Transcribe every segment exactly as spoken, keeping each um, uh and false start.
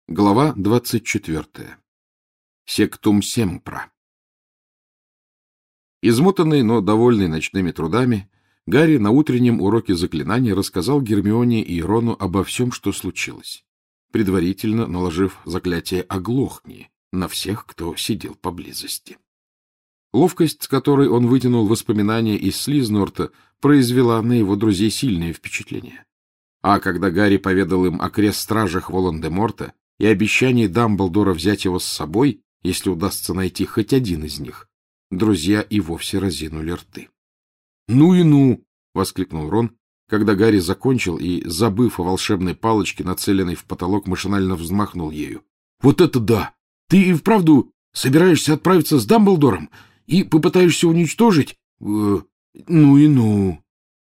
Глава двадцать четвертая. Сектум семпра. Измотанный, но довольный ночными трудами, Гарри на утреннем уроке заклинаний рассказал Гермионе и Рону обо всем, что случилось, предварительно наложив заклятие «Оглохни» на всех, кто сидел поблизости. Ловкость, с которой он вытянул воспоминания из Слизнорта, произвела на его друзей сильное впечатление. А когда Гарри поведал им о крест-стражах Волан-де-Морта и обещании Дамблдора взять его с собой, если удастся найти хоть один из них, друзья и вовсе разинули рты. — Ну и ну! — воскликнул Рон, когда Гарри закончил и, забыв о волшебной палочке, нацеленной в потолок, машинально взмахнул ею. — Вот это да! Ты и вправду собираешься отправиться с Дамблдором и попытаешься уничтожить? Э, ну и ну!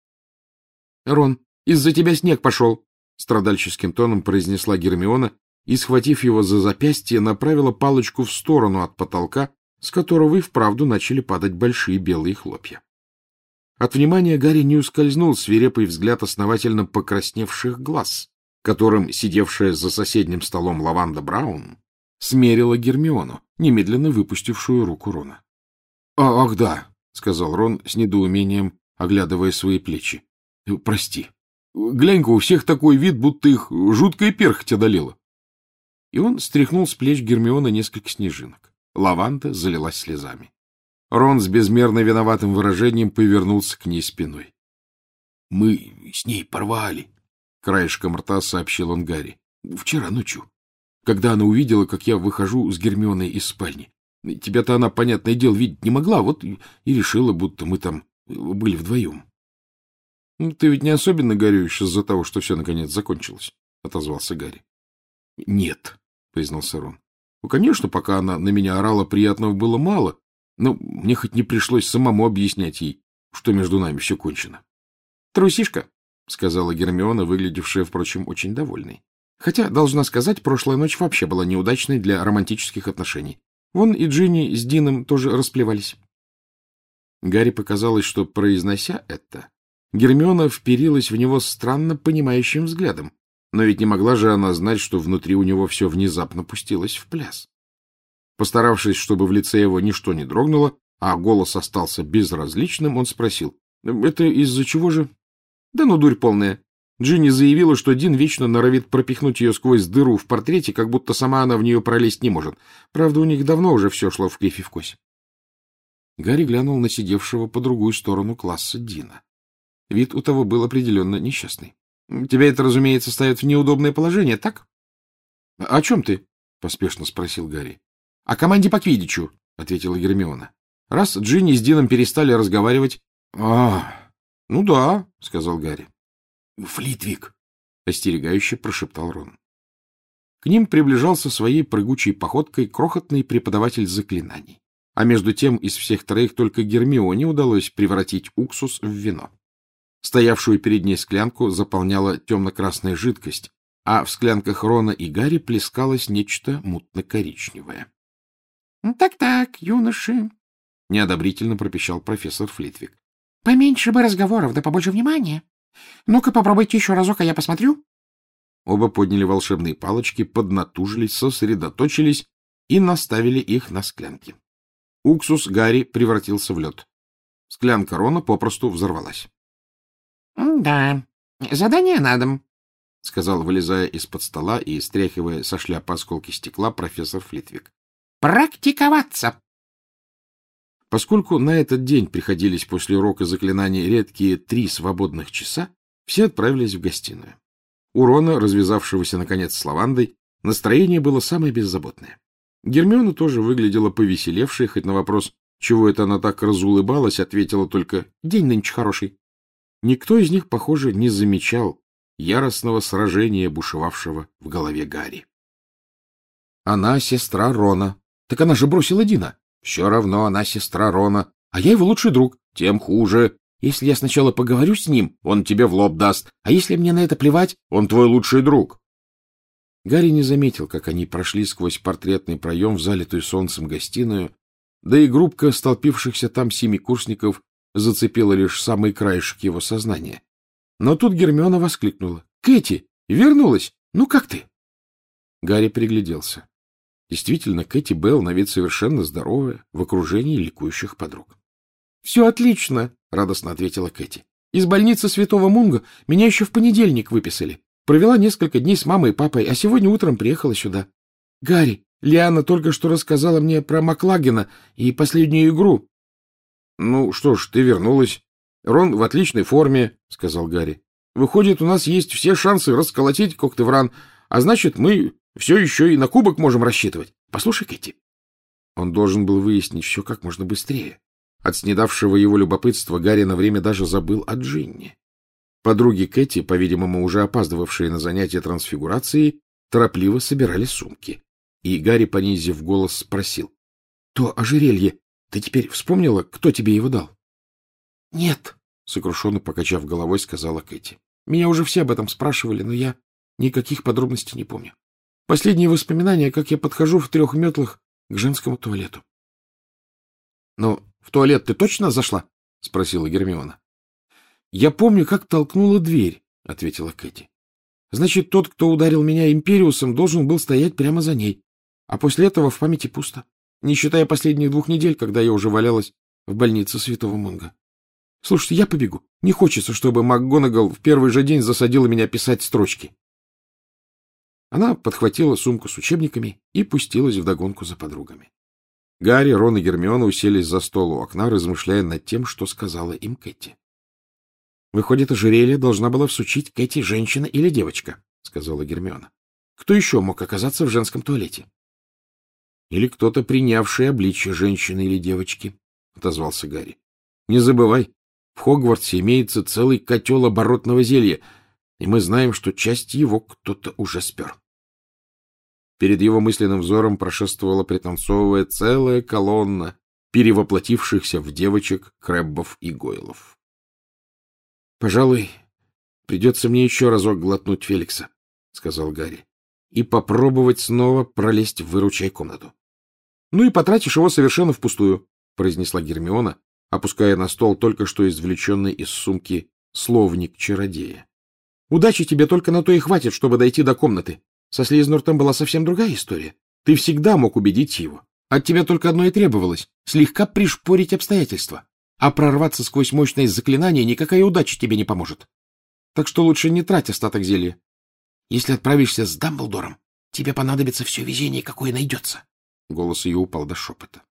— Рон, из-за тебя снег пошел! — страдальческим тоном произнесла Гермиона, и, схватив его за запястье, направила палочку в сторону от потолка, с которого и вправду начали падать большие белые хлопья. От внимания Гарри не ускользнул свирепый взгляд основательно покрасневших глаз, которым сидевшая за соседним столом Лаванда Браун смерила Гермиону, немедленно выпустившую руку Рона. — Ах да, — сказал Рон с недоумением, оглядывая свои плечи. — Прости. Глянь-ка, у всех такой вид, будто их жуткая перхоть одолела. И он стряхнул с плеч Гермионы несколько снежинок. Лаванда залилась слезами. Рон с безмерно виноватым выражением повернулся к ней спиной. — Мы с ней порвали, — краешком рта сообщил он Гарри. — Вчера ночью, когда она увидела, как я выхожу с Гермионой из спальни. Тебя-то она, понятное дело, видеть не могла, вот и решила, будто мы там были вдвоем. — Ты ведь не особенно горюешь из-за того, что все наконец закончилось, — отозвался Гарри. — Нет, — признался Рон. — Ну, конечно, пока она на меня орала, приятного было мало, но мне хоть не пришлось самому объяснять ей, что между нами все кончено. — Трусишка, — сказала Гермиона, выглядевшая, впрочем, очень довольной. Хотя, должна сказать, прошлая ночь вообще была неудачной для романтических отношений. Вон и Джинни с Дином тоже расплевались. Гарри показалось, что, произнося это, Гермиона вперилась в него странно понимающим взглядом. Но ведь не могла же она знать, что внутри у него все внезапно пустилось в пляс. Постаравшись, чтобы в лице его ничто не дрогнуло, а голос остался безразличным, он спросил: — Это из-за чего же? — Да ну, дурь полная. Джинни заявила, что Дин вечно норовит пропихнуть ее сквозь дыру в портрете, как будто сама она в нее пролезть не может. Правда, у них давно уже все шло в кривь и в кость. Гарри глянул на сидевшего по другую сторону класса Дина. Вид у того был определенно несчастный. — Тебя это, разумеется, ставит в неудобное положение, так? — О чем ты? — поспешно спросил Гарри. — О команде по квиддичу, — ответила Гермиона. — Раз Джинни с Дином перестали разговаривать... — А, ну да, — сказал Гарри. — Флитвик, — остерегающе прошептал Рон. К ним приближался своей прыгучей походкой крохотный преподаватель заклинаний. А между тем из всех троих только Гермионе удалось превратить уксус в вино. Стоявшую перед ней склянку заполняла темно-красная жидкость, а в склянках Рона и Гарри плескалось нечто мутно-коричневое. — Так-так, юноши, — неодобрительно пропищал профессор Флитвик. — Поменьше бы разговоров, да побольше внимания. Ну-ка попробуйте еще разок, а я посмотрю. Оба подняли волшебные палочки, поднатужились, сосредоточились и наставили их на склянки. Уксус Гарри превратился в лед. Склянка Рона попросту взорвалась. — Да, задание на дом, — сказал, вылезая из-под стола и стряхивая со шляпы осколки стекла, профессор Флитвик. — Практиковаться! Поскольку на этот день приходились после урока заклинаний редкие три свободных часа, все отправились в гостиную. У Рона, развязавшегося, наконец, с Лавандой, настроение было самое беззаботное. Гермиона тоже выглядела повеселевшей, хоть на вопрос, чего это она так разулыбалась, ответила только «День нынче хороший». Никто из них, похоже, не замечал яростного сражения, бушевавшего в голове Гарри. Она сестра Рона. Так она же бросила Дина. Все равно она сестра Рона. А я его лучший друг. Тем хуже. Если я сначала поговорю с ним, он тебе в лоб даст. А если мне на это плевать, он твой лучший друг. Гарри не заметил, как они прошли сквозь портретный проем в залитую солнцем гостиную, да и группка столпившихся там семикурсников зацепила лишь самый краешек его сознания. Но тут Гермиона воскликнула: — Кэти, вернулась! Ну как ты? Гарри пригляделся. Действительно, Кэти Белл на вид совершенно здоровая, в окружении ликующих подруг. — Все отлично, — радостно ответила Кэти. — Из больницы Святого Мунга меня еще в понедельник выписали. Провела несколько дней с мамой и папой, а сегодня утром приехала сюда. Гарри, Лиана только что рассказала мне про Маклагена и последнюю игру. — Ну что ж, ты вернулась. Рон в отличной форме, — сказал Гарри. — Выходит, у нас есть все шансы расколотить Когтевран, а значит, мы все еще и на кубок можем рассчитывать. Послушай, Кэти. Он должен был выяснить все как можно быстрее. От снедавшего его любопытства Гарри на время даже забыл о Джинни. Подруги Кэти, по-видимому, уже опаздывавшие на занятия трансфигурацией, торопливо собирали сумки. И Гарри, понизив голос, спросил. — То ожерелье, ты теперь вспомнила, кто тебе его дал? — Нет, — сокрушенно покачав головой, сказала Кэти. — Меня уже все об этом спрашивали, но я никаких подробностей не помню. Последние воспоминания, как я подхожу в трех метлах к женскому туалету. — Но в туалет ты точно зашла? — спросила Гермиона. — Я помню, как толкнула дверь, — ответила Кэти. — Значит, тот, кто ударил меня империусом, должен был стоять прямо за ней. А после этого в памяти пусто, не считая последних двух недель, когда я уже валялась в больнице Святого Мунга. Слушайте, я побегу. Не хочется, чтобы МакГонагал в первый же день засадила меня писать строчки. Она подхватила сумку с учебниками и пустилась вдогонку за подругами. Гарри, Рон и Гермиона уселись за стол у окна, размышляя над тем, что сказала им Кэти. — Выходит, ожерелье должна была всучить Кэти женщина или девочка, — сказала Гермиона. — Кто еще мог оказаться в женском туалете? — Или кто-то, принявший обличье женщины или девочки, — отозвался Гарри. — Не забывай, в Хогвартсе имеется целый котел оборотного зелья, и мы знаем, что часть его кто-то уже спер. Перед его мысленным взором прошествовала, пританцовывая, целая колонна перевоплотившихся в девочек Крэббов и Гойлов. — Пожалуй, придется мне еще разок глотнуть Феликса, — сказал Гарри, — и попробовать снова пролезть в выручай-комнату. — Ну и потратишь его совершенно впустую, — произнесла Гермиона, опуская на стол только что извлеченный из сумки словник чародея. — Удачи тебе только на то и хватит, чтобы дойти до комнаты. Со Слизнуртом была совсем другая история. Ты всегда мог убедить его. От тебя только одно и требовалось — слегка пришпорить обстоятельства. А прорваться сквозь мощное заклинание никакая удача тебе не поможет. Так что лучше не трать остаток зелья. Если отправишься с Дамблдором, тебе понадобится все везение, какое найдется. Голос ее упал до шепота.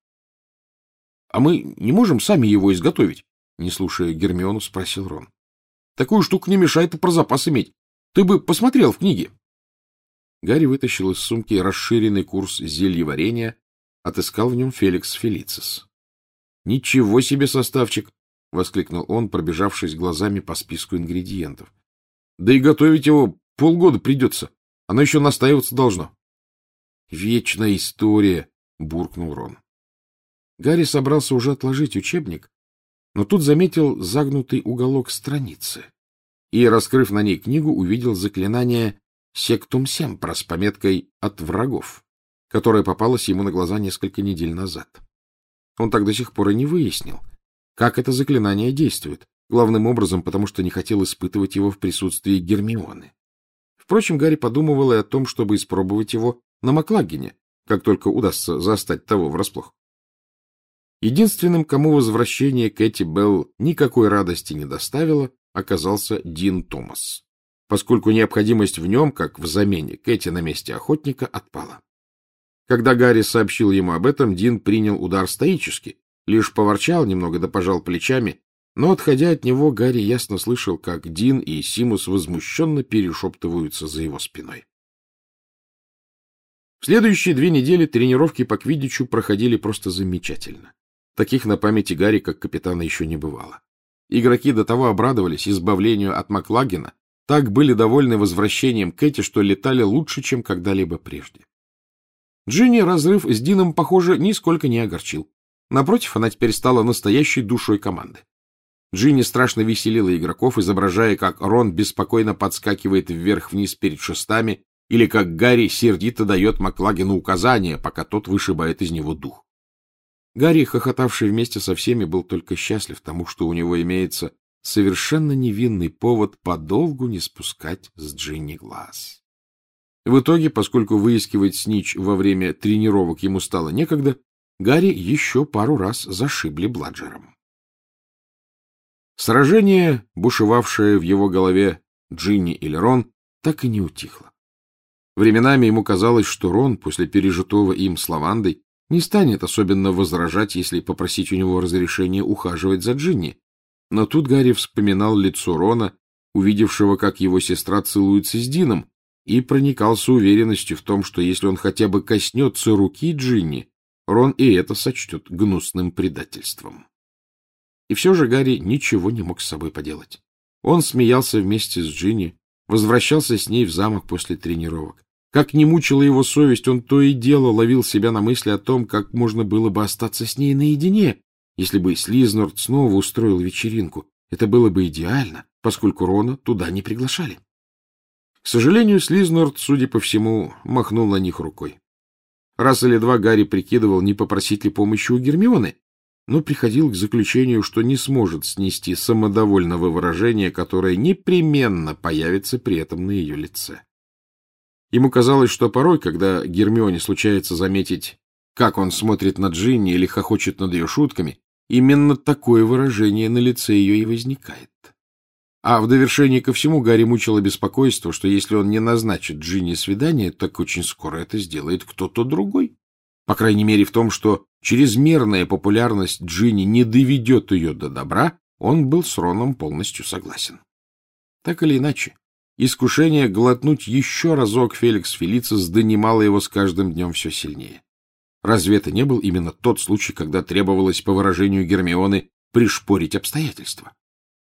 — А мы не можем сами его изготовить? — не слушая Гермиону, спросил Рон. — Такую штуку не мешает и про запас иметь. Ты бы посмотрел в книге. Гарри вытащил из сумки расширенный курс зельеварения, отыскал в нем Феликс Фелицис. — Ничего себе составчик! — воскликнул он, пробежавшись глазами по списку ингредиентов. — Да и готовить его полгода придется. Оно еще настаиваться должно. — Вечная история! — буркнул Рон. Гарри собрался уже отложить учебник, но тут заметил загнутый уголок страницы и, раскрыв на ней книгу, увидел заклинание «Сектум Семпра» с пометкой «От врагов», которое попалось ему на глаза несколько недель назад. Он так до сих пор и не выяснил, как это заклинание действует, главным образом потому, что не хотел испытывать его в присутствии Гермионы. Впрочем, Гарри подумывал и о том, чтобы испробовать его на Маклагене, как только удастся застать того врасплох. Единственным, кому возвращение Кэти Белл никакой радости не доставило, оказался Дин Томас, поскольку необходимость в нем, как в замене Кэти на месте охотника, отпала. Когда Гарри сообщил ему об этом, Дин принял удар стоически, лишь поворчал немного да пожал плечами, но, отходя от него, Гарри ясно слышал, как Дин и Симус возмущенно перешептываются за его спиной. В следующие две недели тренировки по квиддичу проходили просто замечательно. Таких на памяти Гарри, как капитана, еще не бывало. Игроки до того обрадовались избавлению от Маклагена, так были довольны возвращением Кэти, что летали лучше, чем когда-либо прежде. Джинни разрыв с Дином, похоже, нисколько не огорчил. Напротив, она теперь стала настоящей душой команды. Джинни страшно веселила игроков, изображая, как Рон беспокойно подскакивает вверх-вниз перед шестами, или как Гарри сердито дает Маклагену указания, пока тот вышибает из него дух. Гарри, хохотавший вместе со всеми, был только счастлив тому, что у него имеется совершенно невинный повод подолгу не спускать с Джинни глаз. В итоге, поскольку выискивать снитч во время тренировок ему стало некогда, Гарри еще пару раз зашибли Бладжером. Сражение, бушевавшее в его голове Джинни или Рон, так и не утихло. Временами ему казалось, что Рон, после пережитого им с Лавандой, не станет особенно возражать, если попросить у него разрешения ухаживать за Джинни. Но тут Гарри вспоминал лицо Рона, увидевшего, как его сестра целуется с Дином, и проникался уверенностью в том, что если он хотя бы коснется руки Джинни, Рон и это сочтет гнусным предательством. И все же Гарри ничего не мог с собой поделать. Он смеялся вместе с Джинни, возвращался с ней в замок после тренировок. Как ни мучила его совесть, он то и дело ловил себя на мысли о том, как можно было бы остаться с ней наедине, если бы Слизнорд снова устроил вечеринку. Это было бы идеально, поскольку Рона туда не приглашали. К сожалению, Слизнорд, судя по всему, махнул на них рукой. Раз или два Гарри прикидывал, не попросить ли помощи у Гермионы, но приходил к заключению, что не сможет снести самодовольного выражения, которое непременно появится при этом на ее лице. Ему казалось, что порой, когда Гермионе случается заметить, как он смотрит на Джинни или хохочет над ее шутками, именно такое выражение на лице ее и возникает. А в довершение ко всему Гарри мучило беспокойство, что если он не назначит Джинни свидание, так очень скоро это сделает кто-то другой. По крайней мере, в том, что чрезмерная популярность Джинни не доведет ее до добра, он был с Роном полностью согласен. Так или иначе, искушение глотнуть еще разок Феликс Фелицис донимало его с каждым днем все сильнее. Разве это не был именно тот случай, когда требовалось, по выражению Гермионы, пришпорить обстоятельства?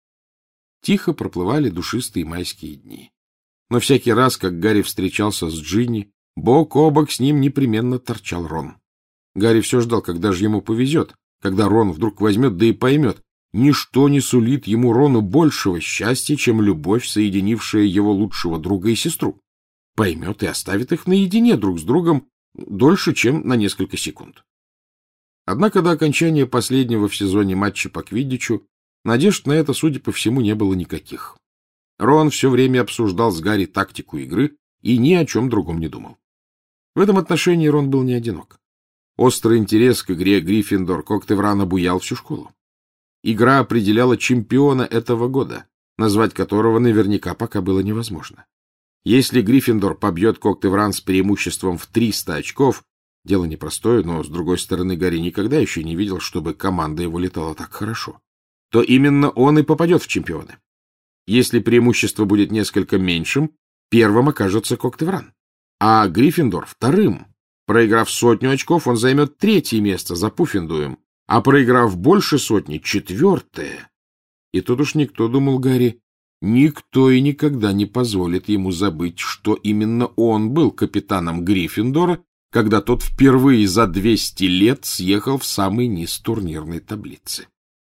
Тихо проплывали душистые майские дни. Но всякий раз, как Гарри встречался с Джинни, бок о бок с ним непременно торчал Рон. Гарри все ждал, когда же ему повезет, когда Рон вдруг возьмет, да и поймет, ничто не сулит ему, Рону, большего счастья, чем любовь, соединившая его лучшего друга и сестру. Поймет и оставит их наедине друг с другом дольше, чем на несколько секунд. Однако до окончания последнего в сезоне матча по квиддичу надежд на это, судя по всему, не было никаких. Рон все время обсуждал с Гарри тактику игры и ни о чем другом не думал. В этом отношении Рон был не одинок. Острый интерес к игре Гриффиндор-Коктевран обуял всю школу. Игра определяла чемпиона этого года, назвать которого наверняка пока было невозможно. Если Гриффиндор побьет Коктевран с преимуществом в триста очков, дело непростое, но, с другой стороны, Гарри никогда еще не видел, чтобы команда его летала так хорошо, то именно он и попадет в чемпионы. Если преимущество будет несколько меньшим, первым окажется Коктевран, а Гриффиндор — вторым. Проиграв сотню очков, он займет третье место за Пуффендуем, а проиграв больше сотни — четвертое. И тут уж никто, думал Гарри, никто и никогда не позволит ему забыть, что именно он был капитаном Гриффиндора, когда тот впервые за двести лет съехал в самый низ турнирной таблицы.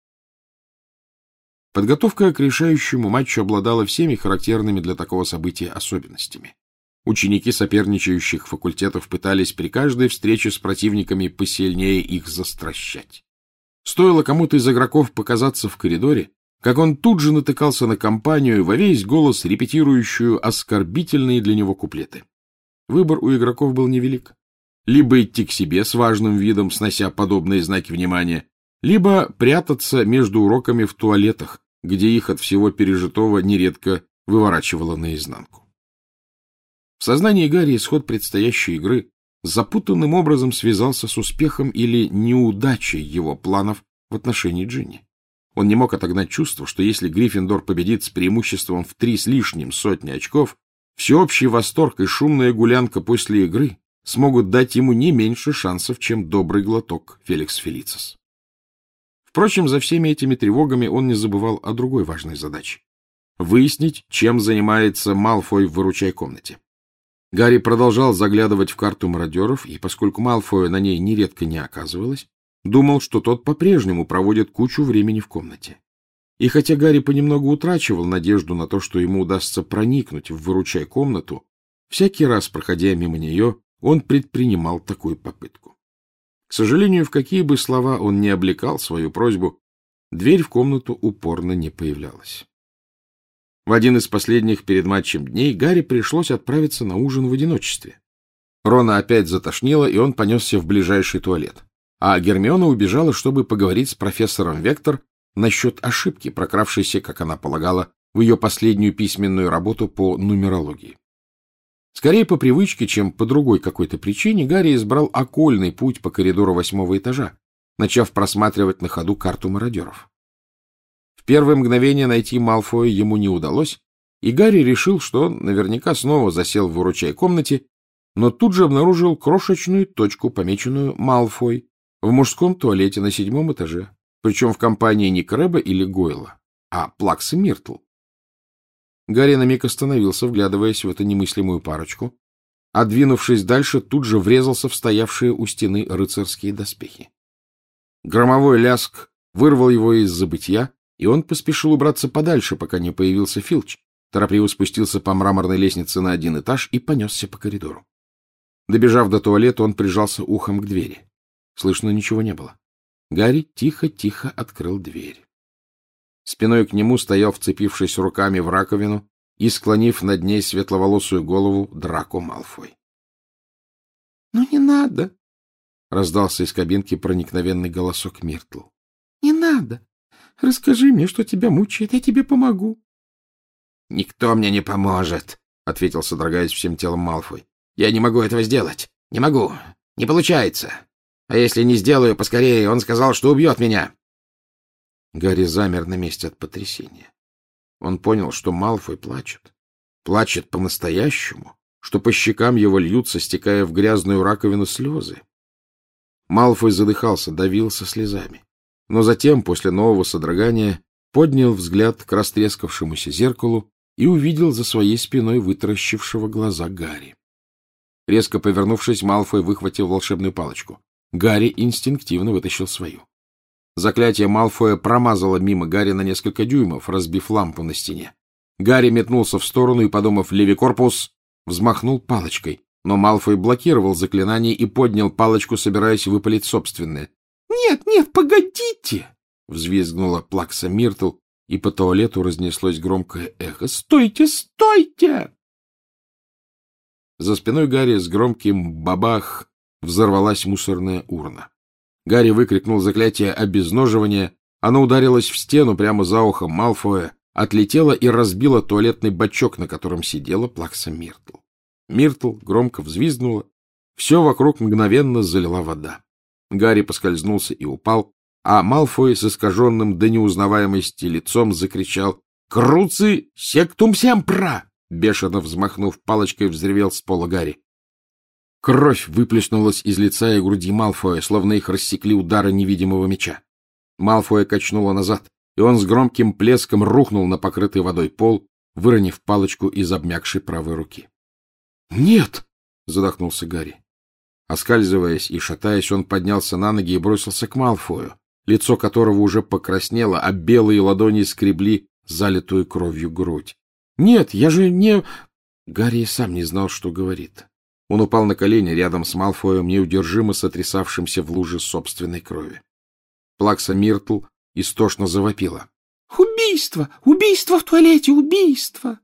Подготовка к решающему матчу обладала всеми характерными для такого события особенностями. Ученики соперничающих факультетов пытались при каждой встрече с противниками посильнее их застращать. Стоило кому-то из игроков показаться в коридоре, как он тут же натыкался на компанию, во весь голос репетирующую оскорбительные для него куплеты. Выбор у игроков был невелик. Либо идти к себе с важным видом, снося подобные знаки внимания, либо прятаться между уроками в туалетах, где их от всего пережитого нередко выворачивало наизнанку. В сознании Гарри исход предстоящей игры запутанным образом связался с успехом или неудачей его планов в отношении Джинни. Он не мог отогнать чувство, что если Гриффиндор победит с преимуществом в три с лишним сотни очков, всеобщий восторг и шумная гулянка после игры смогут дать ему не меньше шансов, чем добрый глоток Феликс Фелицис. Впрочем, за всеми этими тревогами он не забывал о другой важной задаче — выяснить, чем занимается Малфой в выручай-комнате. Гарри продолжал заглядывать в карту мародеров, и, поскольку Малфоя на ней нередко не оказывалось, думал, что тот по-прежнему проводит кучу времени в комнате. И хотя Гарри понемногу утрачивал надежду на то, что ему удастся проникнуть в выручай-комнату, всякий раз, проходя мимо нее, он предпринимал такую попытку. К сожалению, в какие бы слова он ни облекал свою просьбу, дверь в комнату упорно не появлялась. В один из последних перед матчем дней Гарри пришлось отправиться на ужин в одиночестве. Рона опять затошнило, и он понесся в ближайший туалет. А Гермиона убежала, чтобы поговорить с профессором Вектор насчет ошибки, прокравшейся, как она полагала, в ее последнюю письменную работу по нумерологии. Скорее по привычке, чем по другой какой-то причине, Гарри избрал окольный путь по коридору восьмого этажа, начав просматривать на ходу карту мародеров. В первое мгновение найти Малфоя ему не удалось, и Гарри решил, что он наверняка снова засел в выручай-комнате, но тут же обнаружил крошечную точку, помеченную «Малфой», в мужском туалете на седьмом этаже, причем в компании не Крэбба или Гойла, а Плаксы Миртл. Гарри на миг остановился, вглядываясь в эту немыслимую парочку, а, двинувшись дальше, тут же врезался в стоявшие у стены рыцарские доспехи. Громовой лязг вырвал его из забытья, и он поспешил убраться подальше, пока не появился Филч, торопливо спустился по мраморной лестнице на один этаж и понесся по коридору. Добежав до туалета, он прижался ухом к двери. Слышно ничего не было. Гарри тихо-тихо открыл дверь. Спиной к нему стоял, вцепившись руками в раковину и склонив над ней светловолосую голову, Драко Малфой. — Ну, не надо! — раздался из кабинки проникновенный голосок Миртл. — Не надо! Расскажи мне, что тебя мучает, я тебе помогу. — Никто мне не поможет, — ответил, содрогаясь всем телом Малфой. — Я не могу этого сделать. Не могу. Не получается. А если не сделаю поскорее, он сказал, что убьет меня. Гарри замер на месте от потрясения. Он понял, что Малфой плачет. Плачет по-настоящему, что по щекам его льются, стекая в грязную раковину, слезы. Малфой задыхался, давился слезами. Но затем, после нового содрогания, поднял взгляд к растрескавшемуся зеркалу и увидел за своей спиной вытаращившего глаза Гарри. Резко повернувшись, Малфой выхватил волшебную палочку. Гарри инстинктивно вытащил свою. Заклятие Малфоя промазало мимо Гарри на несколько дюймов, разбив лампу на стене. Гарри метнулся в сторону и, подумав «Левикорпус», взмахнул палочкой, но Малфой блокировал заклинание и поднял палочку, собираясь выпалить собственное. «Нет, нет, погодите!» — взвизгнула Плакса Миртл, и по туалету разнеслось громкое эхо. «Стойте, стойте!» За спиной Гарри с громким бабах взорвалась мусорная урна. Гарри выкрикнул заклятие обезноживания, оно ударилось в стену прямо за ухом Малфоя, отлетело и разбило туалетный бачок, на котором сидела Плакса Миртл. Миртл громко взвизгнула, все вокруг мгновенно залила вода. Гарри поскользнулся и упал, а Малфой с искаженным до неузнаваемости лицом закричал «Круци сектум семпра!», бешено взмахнув палочкой, взревел с пола Гарри. Кровь выплеснулась из лица и груди Малфоя, словно их рассекли удары невидимого меча. Малфоя качнуло назад, и он с громким плеском рухнул на покрытый водой пол, выронив палочку из обмякшей правой руки. «Нет!» — задохнулся Гарри. Оскальзываясь и шатаясь, он поднялся на ноги и бросился к Малфою, лицо которого уже покраснело, а белые ладони скребли залитую кровью грудь. «Нет, я же не...» Гарри и сам не знал, что говорит. Он упал на колени рядом с Малфоем, неудержимо сотрясавшимся в луже собственной крови. Плакса Миртл истошно завопила. «Убийство! Убийство в туалете! Убийство!»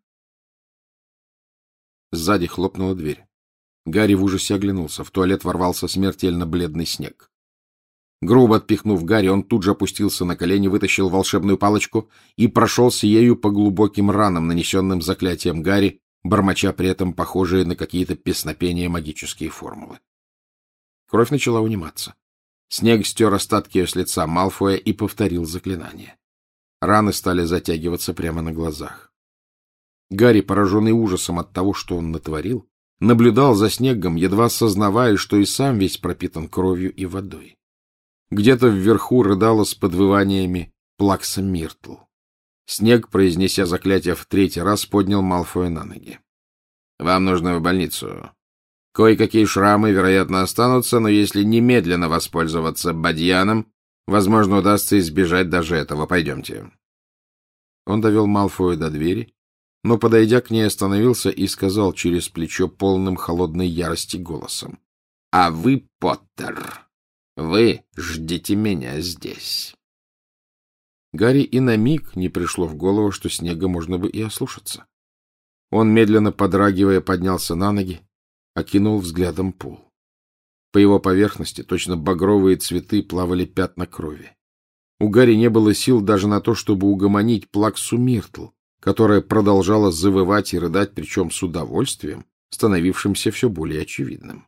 Сзади хлопнула дверь. Гарри в ужасе оглянулся. В туалет ворвался смертельно бледный Снег. Грубо отпихнув Гарри, он тут же опустился на колени, вытащил волшебную палочку и прошелся ею по глубоким ранам, нанесенным заклятием Гарри, бормоча при этом похожие на какие-то песнопения магические формулы. Кровь начала униматься. Снег стер остатки ее с лица Малфоя и повторил заклинание. Раны стали затягиваться прямо на глазах. Гарри, пораженный ужасом от того, что он натворил, наблюдал за Снегом, едва сознавая, что и сам весь пропитан кровью и водой. Где-то вверху рыдала с подвываниями Плакса Миртл. Снег, произнеся заклятие в третий раз, поднял Малфоя на ноги. — Вам нужно в больницу. Кое-какие шрамы, вероятно, останутся, но если немедленно воспользоваться бадьяном, возможно, удастся избежать даже этого. Пойдемте. Он довел Малфоя до двери, но, подойдя к ней, остановился и сказал через плечо полным холодной ярости голосом. — А вы, Поттер, вы ждите меня здесь. Гарри и на миг не пришло в голову, что Снегга можно бы и ослушаться. Он, медленно подрагивая, поднялся на ноги, окинул взглядом пол. По его поверхности, точно багровые цветы, плавали пятна крови. У Гарри не было сил даже на то, чтобы угомонить Плаксу Миртл, которая продолжала завывать и рыдать, причем с удовольствием, становившимся все более очевидным.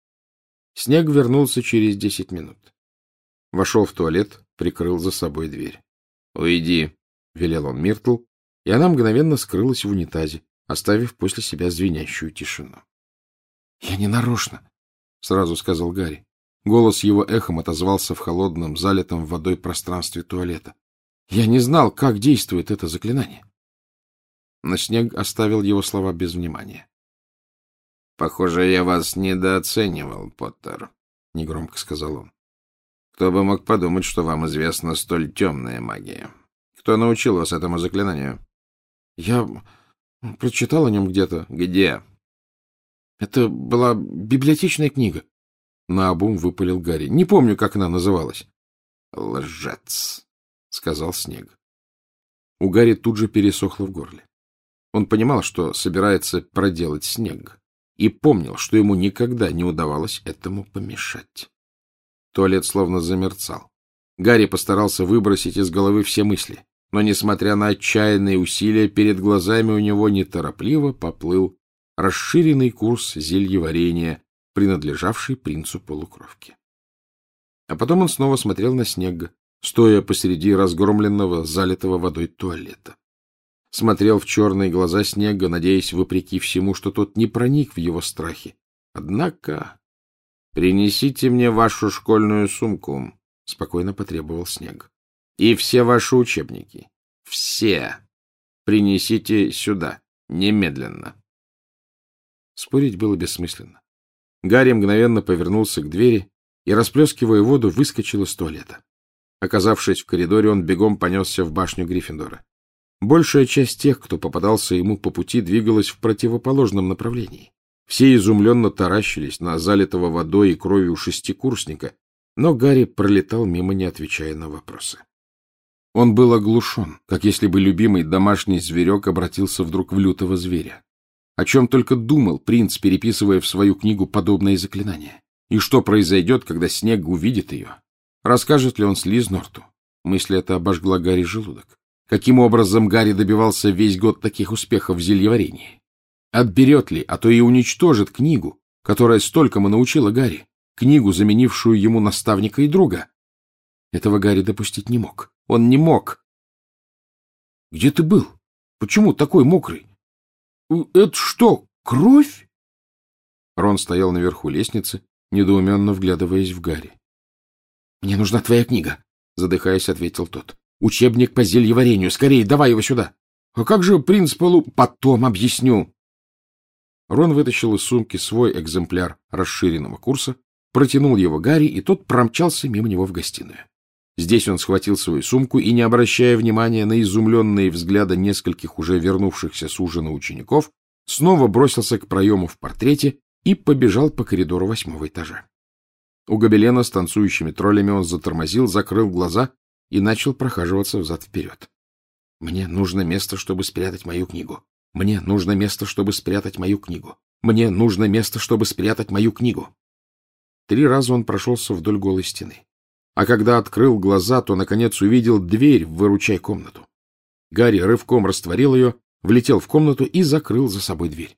Снег вернулся через десять минут. Вошел в туалет, прикрыл за собой дверь. — Уйди, — велел он Миртл, и она мгновенно скрылась в унитазе, оставив после себя звенящую тишину. — Я не нарочно, — сразу сказал Гарри. Голос его эхом отозвался в холодном, залитом водой пространстве туалета. — Я не знал, как действует это заклинание. Но Снег оставил его слова без внимания. — Похоже, я вас недооценивал, Поттер, — негромко сказал он. — Кто бы мог подумать, что вам известна столь темная магия? Кто научил вас этому заклинанию? — Я прочитал о нем где-то. — Где? — Это была библиотечная книга. Наобум выпалил Гарри. — Не помню, как она называлась. — Лжец, — сказал Снег. У Гарри тут же пересохло в горле. Он понимал, что собирается проделать Снег, и помнил, что ему никогда не удавалось этому помешать. Туалет словно замерцал. Гарри постарался выбросить из головы все мысли, но, несмотря на отчаянные усилия, перед глазами у него неторопливо поплыл расширенный курс зельеварения, принадлежавший принцу полукровки. А потом он снова смотрел на Снегга, стоя посреди разгромленного, залитого водой туалета. Смотрел в черные глаза Снегга, надеясь, вопреки всему, что тот не проник в его страхи. Однако... — Принесите мне вашу школьную сумку, — спокойно потребовал Снег. — И все ваши учебники. Все. Принесите сюда. Немедленно. Спорить было бессмысленно. Гарри мгновенно повернулся к двери и, расплескивая воду, выскочил из туалета. Оказавшись в коридоре, он бегом понесся в башню Гриффиндора. Большая часть тех, кто попадался ему по пути, двигалась в противоположном направлении. Все изумленно таращились на залитого водой и кровью шестикурсника, но Гарри пролетал мимо, не отвечая на вопросы. Он был оглушен, как если бы любимый домашний зверек обратился вдруг в лютого зверя. О чем только думал принц, переписывая в свою книгу подобное заклинание. И что произойдет, когда Снег увидит ее? Расскажет ли он Слизнорту? Мысль эта обожгла Гарри желудок. Каким образом Гарри добивался весь год таких успехов в зельеварении? Отберет ли, а то и уничтожит книгу, которая столькому научила Гарри, книгу, заменившую ему наставника и друга? Этого Гарри допустить не мог. Он не мог. — Где ты был? Почему такой мокрый? — Это что, кровь? Рон стоял наверху лестницы, недоуменно вглядываясь в Гарри. — Мне нужна твоя книга, — задыхаясь, ответил тот. — Учебник по зельеварению. Скорее, давай его сюда. — А как же принц Полу... — Потом объясню. Рон вытащил из сумки свой экземпляр расширенного курса, протянул его Гарри, и тот промчался мимо него в гостиную. Здесь он схватил свою сумку и, не обращая внимания на изумленные взгляды нескольких уже вернувшихся с ужина учеников, снова бросился к проему в портрете и побежал по коридору восьмого этажа. У гобелена с танцующими троллями он затормозил, закрыл глаза и начал прохаживаться взад-вперед. — Мне нужно место, чтобы спрятать мою книгу. Мне нужно место, чтобы спрятать мою книгу. Мне нужно место, чтобы спрятать мою книгу. Три раза он прошелся вдоль голой стены. А когда открыл глаза, то, наконец, увидел дверь в выручай-комнату. Гарри рывком растворил ее, влетел в комнату и закрыл за собой дверь.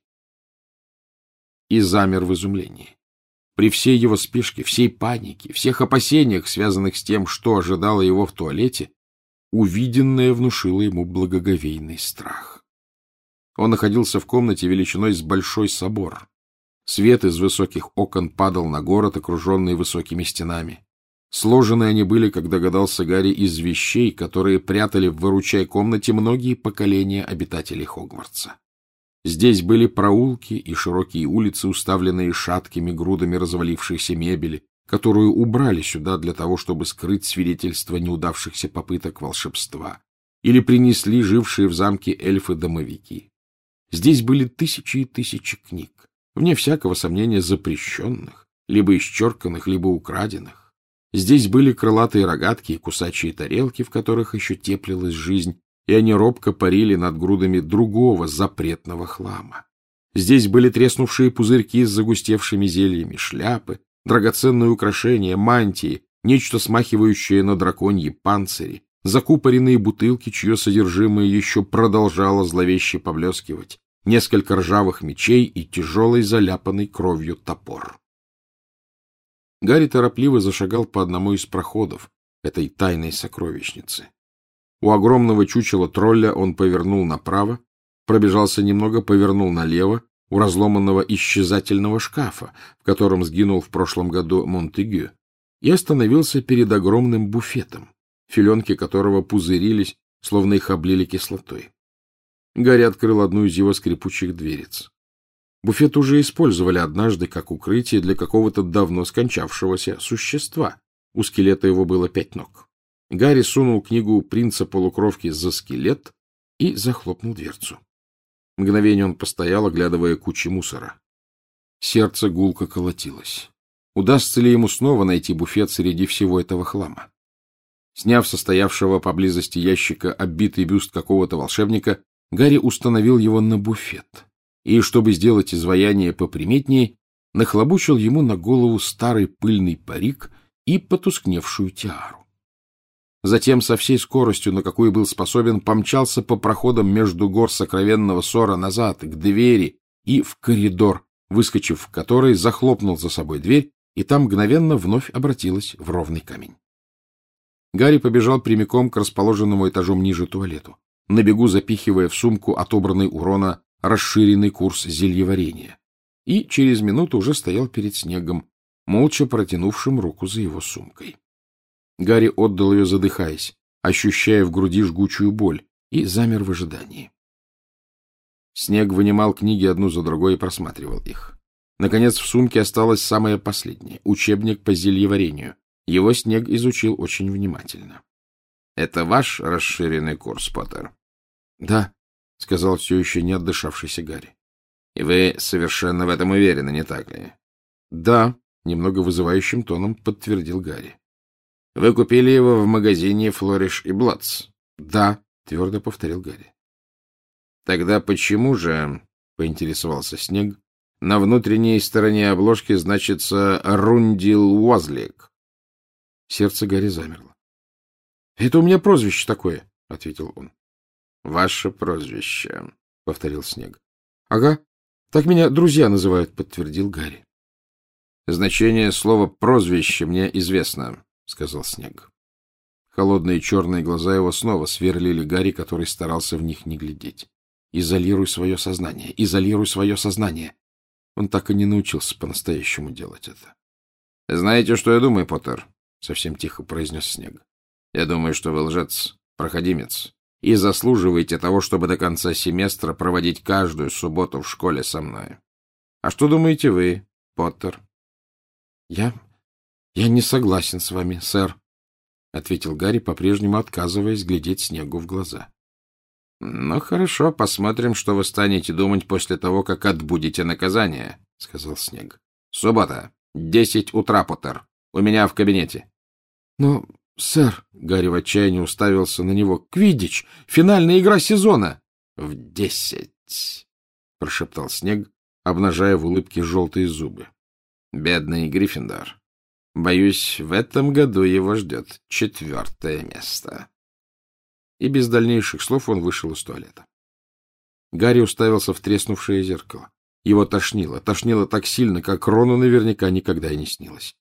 И замер в изумлении. При всей его спешке, всей панике, всех опасениях, связанных с тем, что ожидало его в туалете, увиденное внушило ему благоговейный страх. Он находился в комнате величиной с большой собор. Свет из высоких окон падал на город, окруженный высокими стенами. Сложены они были, как догадался Гарри, из вещей, которые прятали в выручай-комнате многие поколения обитателей Хогвартса. Здесь были проулки и широкие улицы, уставленные шаткими грудами развалившейся мебели, которую убрали сюда для того, чтобы скрыть свидетельства неудавшихся попыток волшебства, или принесли жившие в замке эльфы-домовики. Здесь были тысячи и тысячи книг, вне всякого сомнения запрещенных, либо исчерканных, либо украденных. Здесь были крылатые рогатки и кусачие тарелки, в которых еще теплилась жизнь, и они робко парили над грудами другого запретного хлама. Здесь были треснувшие пузырьки с загустевшими зельями, шляпы, драгоценные украшения, мантии, нечто смахивающее на драконьи панцири, закупоренные бутылки, чье содержимое еще продолжало зловеще поблескивать, несколько ржавых мечей и тяжелый заляпанный кровью топор. Гарри торопливо зашагал по одному из проходов этой тайной сокровищницы. У огромного чучела тролля он повернул направо, пробежался немного, повернул налево, у разломанного исчезательного шкафа, в котором сгинул в прошлом году Монтегю, и остановился перед огромным буфетом, филенки которого пузырились, словно их облили кислотой. Гарри открыл одну из его скрипучих дверец. Буфет уже использовали однажды как укрытие для какого-то давно скончавшегося существа. У скелета его было пять ног. Гарри сунул книгу принца-полукровки за скелет и захлопнул дверцу. Мгновение он постоял, оглядывая кучи мусора. Сердце гулко колотилось. Удастся ли ему снова найти буфет среди всего этого хлама? Сняв со стоявшего поблизости ящика оббитый бюст какого-то волшебника, Гарри установил его на буфет и, чтобы сделать изваяние поприметнее, нахлобучил ему на голову старый пыльный парик и потускневшую тиару. Затем со всей скоростью, на какую был способен, помчался по проходам между гор сокровенного ссора назад, к двери и в коридор, выскочив в который, захлопнул за собой дверь, и там мгновенно вновь обратилась в ровный камень. Гарри побежал прямиком к расположенному этажом ниже туалету, на бегу запихивая в сумку отобранный у Рона расширенный курс зельеварения, и через минуту уже стоял перед Снегом, молча протянувшим руку за его сумкой. Гарри отдал ее, задыхаясь, ощущая в груди жгучую боль, и замер в ожидании. Снег вынимал книги одну за другой и просматривал их. Наконец в сумке осталось самое последнее — учебник по зельеварению. Его Снег изучил очень внимательно. — Это ваш расширенный курс, Поттер? — Да, — сказал все еще не отдышавшийся Гарри. — И вы совершенно в этом уверены, не так ли? — Да, — немного вызывающим тоном подтвердил Гарри. — Вы купили его в магазине «Флориш и Блатц»? — Да, — твердо повторил Гарри. — Тогда почему же, — поинтересовался Снег, — на внутренней стороне обложки значится «Рундил Уазлик»? Сердце Гарри замерло. — Это у меня прозвище такое, — ответил он. — Ваше прозвище, — повторил Снег. — Ага, так меня друзья называют, — подтвердил Гарри. — Значение слова «прозвище» мне известно, — сказал Снег. Холодные черные глаза его снова сверлили Гарри, который старался в них не глядеть. Изолируй свое сознание, изолируй свое сознание. Он так и не научился по-настоящему делать это. — Знаете, что я думаю, Поттер? — совсем тихо произнес Снег. — Я думаю, что вы лжец, проходимец, и заслуживаете того, чтобы до конца семестра проводить каждую субботу в школе со мной. А что думаете вы, Поттер? — Я... я не согласен с вами, сэр, — ответил Гарри, по-прежнему отказываясь глядеть Снегу в глаза. — Ну, хорошо, посмотрим, что вы станете думать после того, как отбудете наказание, — сказал Снег. — Суббота, десять утра, Поттер, у меня в кабинете. — Но... сэр, — Гарри в отчаянии уставился на него, — квиддич, финальная игра сезона. — В десять, — прошептал Снег, обнажая в улыбке желтые зубы. — Бедный Гриффиндор. Боюсь, в этом году его ждет четвертое место. И без дальнейших слов он вышел из туалета. Гарри уставился в треснувшее зеркало. Его тошнило, тошнило так сильно, как Рону наверняка никогда и не снилось.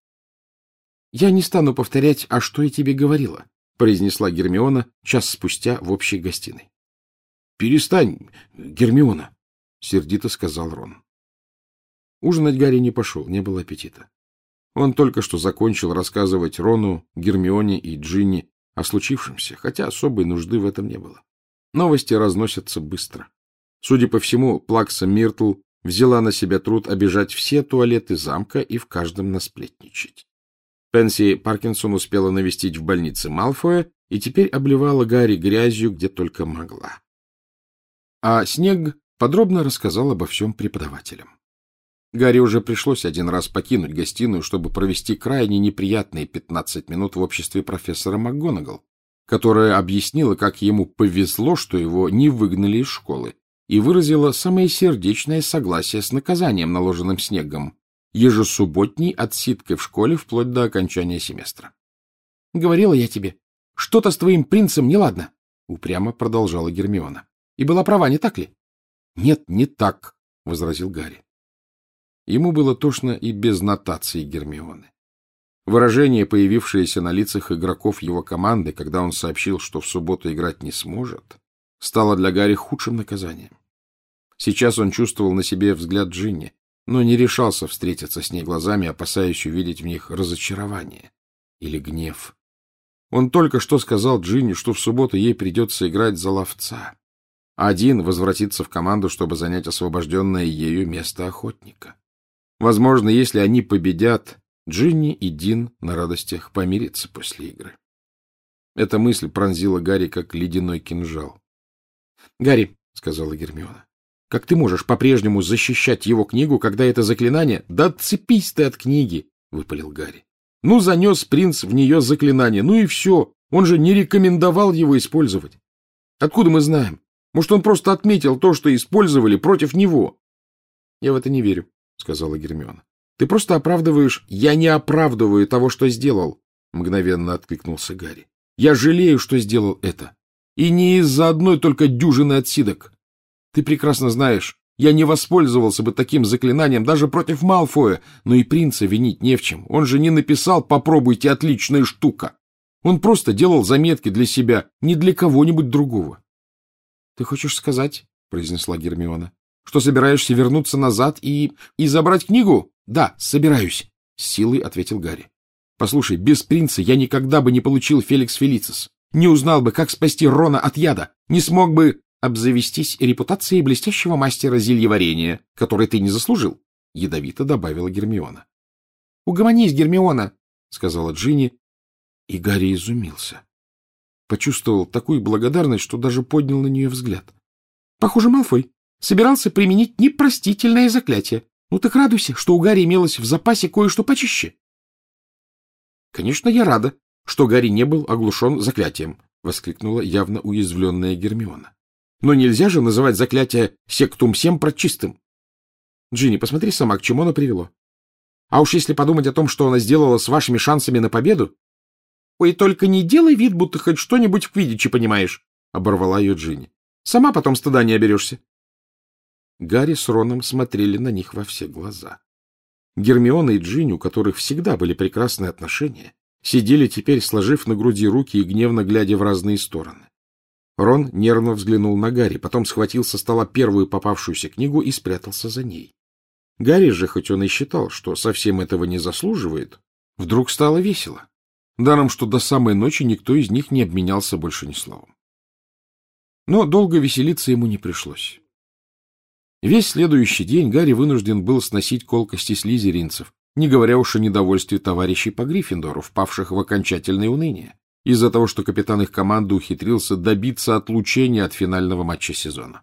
— Я не стану повторять, а что я тебе говорила, — произнесла Гермиона час спустя в общей гостиной. — Перестань, Гермиона, — сердито сказал Рон. Ужинать Гарри не пошел, не было аппетита. Он только что закончил рассказывать Рону, Гермионе и Джинни о случившемся, хотя особой нужды в этом не было. Новости разносятся быстро. Судя по всему, Плакса Миртл взяла на себя труд обижать все туалеты замка и в каждом насплетничать. Пенси Паркинсон успела навестить в больнице Малфоя и теперь обливала Гарри грязью, где только могла. А Снег подробно рассказал обо всем преподавателям. Гарри уже пришлось один раз покинуть гостиную, чтобы провести крайне неприятные пятнадцать минут в обществе профессора МакГонагал, которая объяснила, как ему повезло, что его не выгнали из школы, и выразила самое сердечное согласие с наказанием, наложенным Снеггом, ежесубботней отсидкой в школе вплоть до окончания семестра. — Говорила я тебе, что-то с твоим принцем неладно, — упрямо продолжала Гермиона. — И была права, не так ли? — Нет, не так, — возразил Гарри. Ему было тошно и без нотации Гермионы. Выражение, появившееся на лицах игроков его команды, когда он сообщил, что в субботу играть не сможет, стало для Гарри худшим наказанием. Сейчас он чувствовал на себе взгляд Джинни, но не решался встретиться с ней глазами, опасаясь увидеть в них разочарование или гнев. Он только что сказал Джинни, что в субботу ей придется играть за ловца, а один возвратиться в команду, чтобы занять освобожденное ею место охотника. Возможно, если они победят, Джинни и Дин на радостях помирятся после игры. Эта мысль пронзила Гарри, как ледяной кинжал. — Гарри, — сказала Гермиона, — как ты можешь по-прежнему защищать его книгу, когда это заклинание... — Да отцепись ты от книги, — выпалил Гарри. — Ну, занес принц в нее заклинание, ну и все. Он же не рекомендовал его использовать. Откуда мы знаем? Может, он просто отметил то, что использовали против него? — Я в это не верю, — сказала Гермиона. — Ты просто оправдываешь... — Я не оправдываю того, что сделал, — мгновенно откликнулся Гарри. — Я жалею, что сделал это. И не из-за одной только дюжины отсидок. Ты прекрасно знаешь, я не воспользовался бы таким заклинанием даже против Малфоя, но и принца винить не в чем. Он же не написал «попробуйте, отличная штука». Он просто делал заметки для себя, не для кого-нибудь другого. — Ты хочешь сказать, — произнесла Гермиона, — что собираешься вернуться назад и... и забрать книгу? — Да, собираюсь, — с силой ответил Гарри. — Послушай, без принца я никогда бы не получил Феликс Фелицис, не узнал бы, как спасти Рона от яда, не смог бы обзавестись репутацией блестящего мастера зельеварения, который ты не заслужил, — ядовито добавила Гермиона. — Угомонись, Гермиона, — сказала Джинни, и Гарри изумился. Почувствовал такую благодарность, что даже поднял на нее взгляд. — Похоже, Малфой собирался применить непростительное заклятие. Ну так радуйся, что у Гарри имелось в запасе кое-что почище. — Конечно, я рада, что Гарри не был оглушен заклятием, — воскликнула явно уязвленная Гермиона. — Но нельзя же называть заклятие «сектум семпра» чистым. Джинни, посмотри сама, к чему оно привело. А уж если подумать о том, что она сделала с вашими шансами на победу... — Ой, только не делай вид, будто хоть что-нибудь в квиддиче понимаешь, — оборвала ее Джинни. — Сама потом стыда не оберешься. Гарри с Роном смотрели на них во все глаза. Гермиона и Джинни, у которых всегда были прекрасные отношения, сидели теперь, сложив на груди руки и гневно глядя в разные стороны. Рон нервно взглянул на Гарри, потом схватил со стола первую попавшуюся книгу и спрятался за ней. Гарри же, хоть он и считал, что совсем этого не заслуживает, вдруг стало весело. Даром, что до самой ночи никто из них не обменялся больше ни словом. Но долго веселиться ему не пришлось. Весь следующий день Гарри вынужден был сносить колкости слизеринцев, не говоря уж о недовольстве товарищей по Гриффиндору, впавших в окончательное уныние, из-за того, что капитан их команды ухитрился добиться отлучения от финального матча сезона.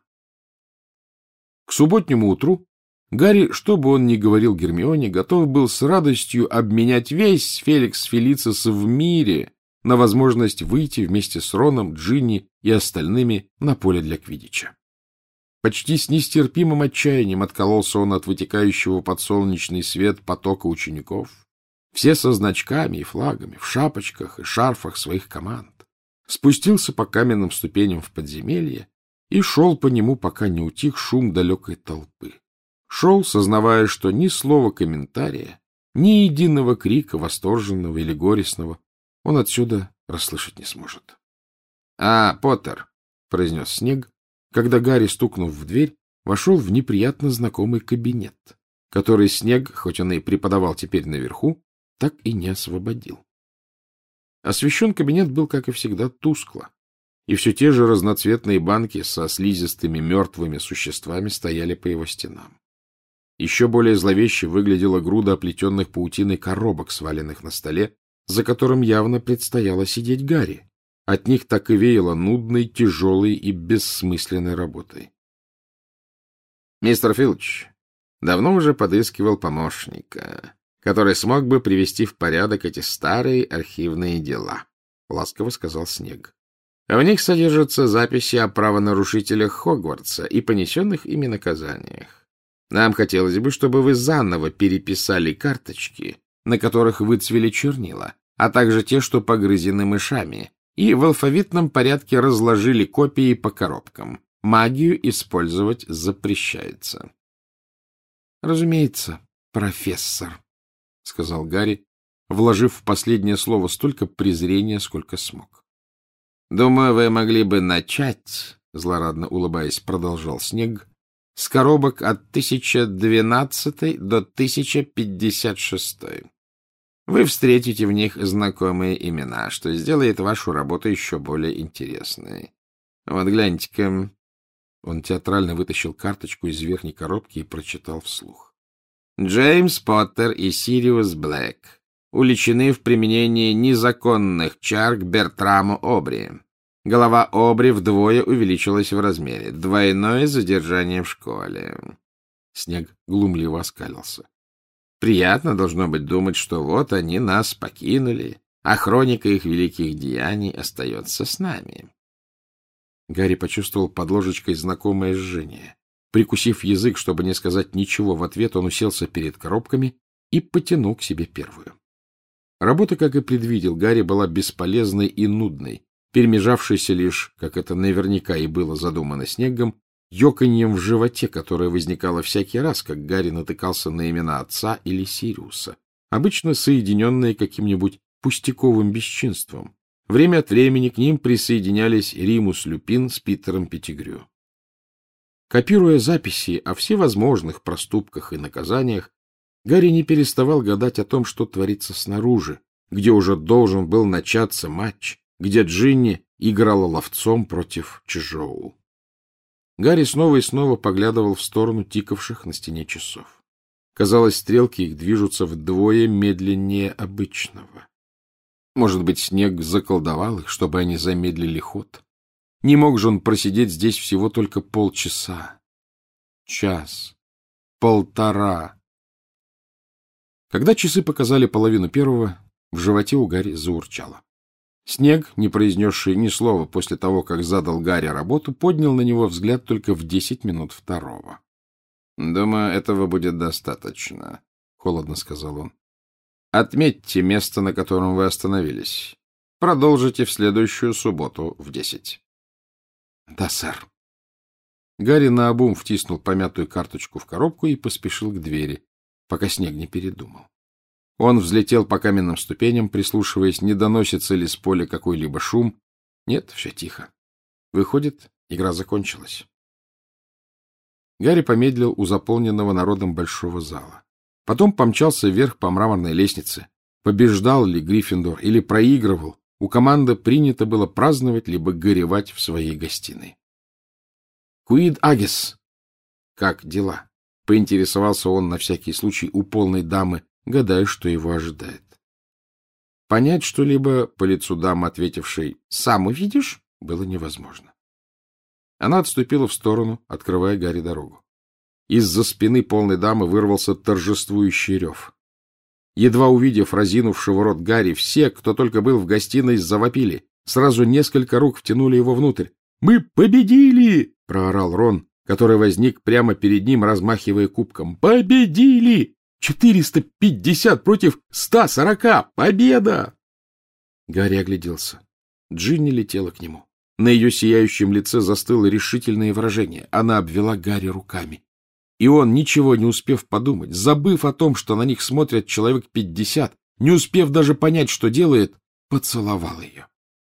К субботнему утру Гарри, что бы он ни говорил Гермионе, готов был с радостью обменять весь Феликс Фелицис в мире на возможность выйти вместе с Роном, Джинни и остальными на поле для квиддича. Почти с нестерпимым отчаянием откололся он от вытекающего под солнечный свет потока учеников, все со значками и флагами, в шапочках и шарфах своих команд, спустился по каменным ступеням в подземелье и шел по нему, пока не утих шум далекой толпы. Шел, сознавая, что ни слова комментария, ни единого крика, восторженного или горестного, он отсюда расслышать не сможет. — А, Поттер, — произнес Снег, когда Гарри, стукнув в дверь, вошел в неприятно знакомый кабинет, который Снег, хоть он и преподавал теперь наверху, так и не освободил. Освещен кабинет был, как и всегда, тускло, и все те же разноцветные банки со слизистыми мертвыми существами стояли по его стенам. Еще более зловеще выглядела груда оплетенных паутиной коробок, сваленных на столе, за которым явно предстояло сидеть Гарри. От них так и веяло нудной, тяжелой и бессмысленной работой. — Мистер Филч, Давно уже подыскивал помощника, который смог бы привести в порядок эти старые архивные дела, — ласково сказал Снег. В них содержатся записи о правонарушителях Хогвартса и понесенных ими наказаниях. Нам хотелось бы, чтобы вы заново переписали карточки, на которых выцвели чернила, а также те, что погрызены мышами, и в алфавитном порядке разложили копии по коробкам. Магию использовать запрещается. — Разумеется, профессор, — сказал Гарри, вложив в последнее слово столько презрения, сколько смог. — Думаю, вы могли бы начать, — злорадно улыбаясь, продолжал Снег, — с коробок от тысяча двенадцатой до тысяча пятьдесят шестой. Вы встретите в них знакомые имена, что сделает вашу работу еще более интересной. Вот гляньте-ка. Он театрально вытащил карточку из верхней коробки и прочитал вслух. Джеймс Поттер и Сириус Блэк уличены в применении незаконных чар к Бертраму Обри. Голова Обри вдвое увеличилась в размере. Двойное задержание в школе. Снег глумливо оскалился. Приятно должно быть думать, что вот они нас покинули, а хроника их великих деяний остается с нами. Гарри почувствовал под ложечкой знакомое жжение. Прикусив язык, чтобы не сказать ничего в ответ, он уселся перед коробками и потянул к себе первую. Работа, как и предвидел, Гарри была бесполезной и нудной, перемежавшейся лишь, как это наверняка и было задумано Снегом, ёканьем в животе, которое возникало всякий раз, как Гарри натыкался на имена отца или Сириуса, обычно соединенные каким-нибудь пустяковым бесчинством. Время от времени к ним присоединялись Римус Люпин с Питером Петтигрю. Копируя записи о всевозможных проступках и наказаниях, Гарри не переставал гадать о том, что творится снаружи, где уже должен был начаться матч, где Джинни играла ловцом против Чжоу. Гарри снова и снова поглядывал в сторону тикавших на стене часов. Казалось, стрелки их движутся вдвое медленнее обычного. Может быть, Снег заколдовал их, чтобы они замедлили ход? Не мог же он просидеть здесь всего только полчаса, час, полтора. Когда часы показали половину первого, в животе у Гарри заурчало. Снег, не произнесший ни слова после того, как задал Гарри работу, поднял на него взгляд только в десять минут второго. — Думаю, этого будет достаточно, — холодно сказал он. Отметьте место, на котором вы остановились. Продолжите в следующую субботу в десять. — Да, сэр. Гарри наобум втиснул помятую карточку в коробку и поспешил к двери, пока Снег не передумал. Он взлетел по каменным ступеням, прислушиваясь, не доносится ли с поля какой-либо шум. Нет, все тихо. Выходит, игра закончилась. Гарри помедлил у заполненного народом большого зала. Потом помчался вверх по мраморной лестнице. Побеждал ли Гриффиндор или проигрывал, у команды принято было праздновать либо горевать в своей гостиной. «Куид агис?» «Как дела?» — поинтересовался он на всякий случай у полной дамы, гадая, что его ожидает. Понять что-либо по лицу дамы, ответившей «сам увидишь», было невозможно. Она отступила в сторону, открывая Гарри дорогу. Из-за спины полной дамы вырвался торжествующий рев. Едва увидев разинувшего рот Гарри, все, кто только был в гостиной, завопили. Сразу несколько рук втянули его внутрь. «Мы победили!» — проорал Рон, который возник прямо перед ним, размахивая кубком. «Победили! четыреста пятьдесят против ста сорока! Победа!» Гарри огляделся. Джинни летела к нему. На ее сияющем лице застыло решительное выражение. Она обвела Гарри руками. И он, ничего не успев подумать, забыв о том, что на них смотрят человек пятьдесят, не успев даже понять, что делает, поцеловал ее.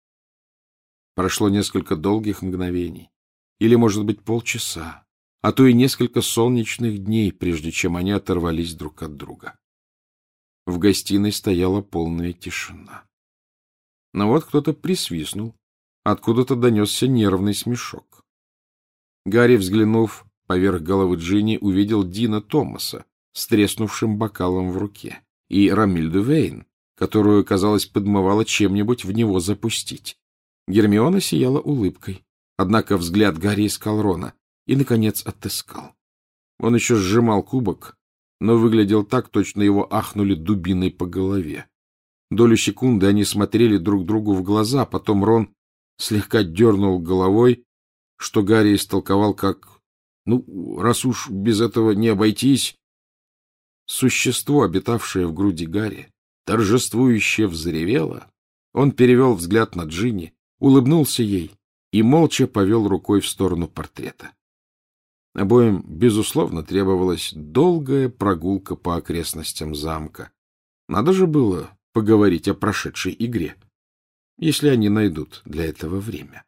Прошло несколько долгих мгновений, или, может быть, полчаса, а то и несколько солнечных дней, прежде чем они оторвались друг от друга. В гостиной стояла полная тишина. Но вот кто-то присвистнул, откуда-то донесся нервный смешок. Гарри, взглянув поверх головы Джинни, увидел Дина Томаса с треснувшим бокалом в руке и Ромильду Вейн, которую, казалось, подмывало чем-нибудь в него запустить. Гермиона сияла улыбкой, однако взгляд Гарри искал Рона и, наконец, отыскал. Он еще сжимал кубок, но выглядел так, точно его ахнули дубиной по голове. Долю секунды они смотрели друг другу в глаза, потом Рон слегка дернул головой, что Гарри истолковал как «ну, раз уж без этого не обойтись». Существо, обитавшее в груди Гарри, торжествующе взревело. Он перевел взгляд на Джинни, улыбнулся ей и молча повел рукой в сторону портрета. Обоим, безусловно, требовалась долгая прогулка по окрестностям замка. Надо же было поговорить о прошедшей игре, если они найдут для этого время.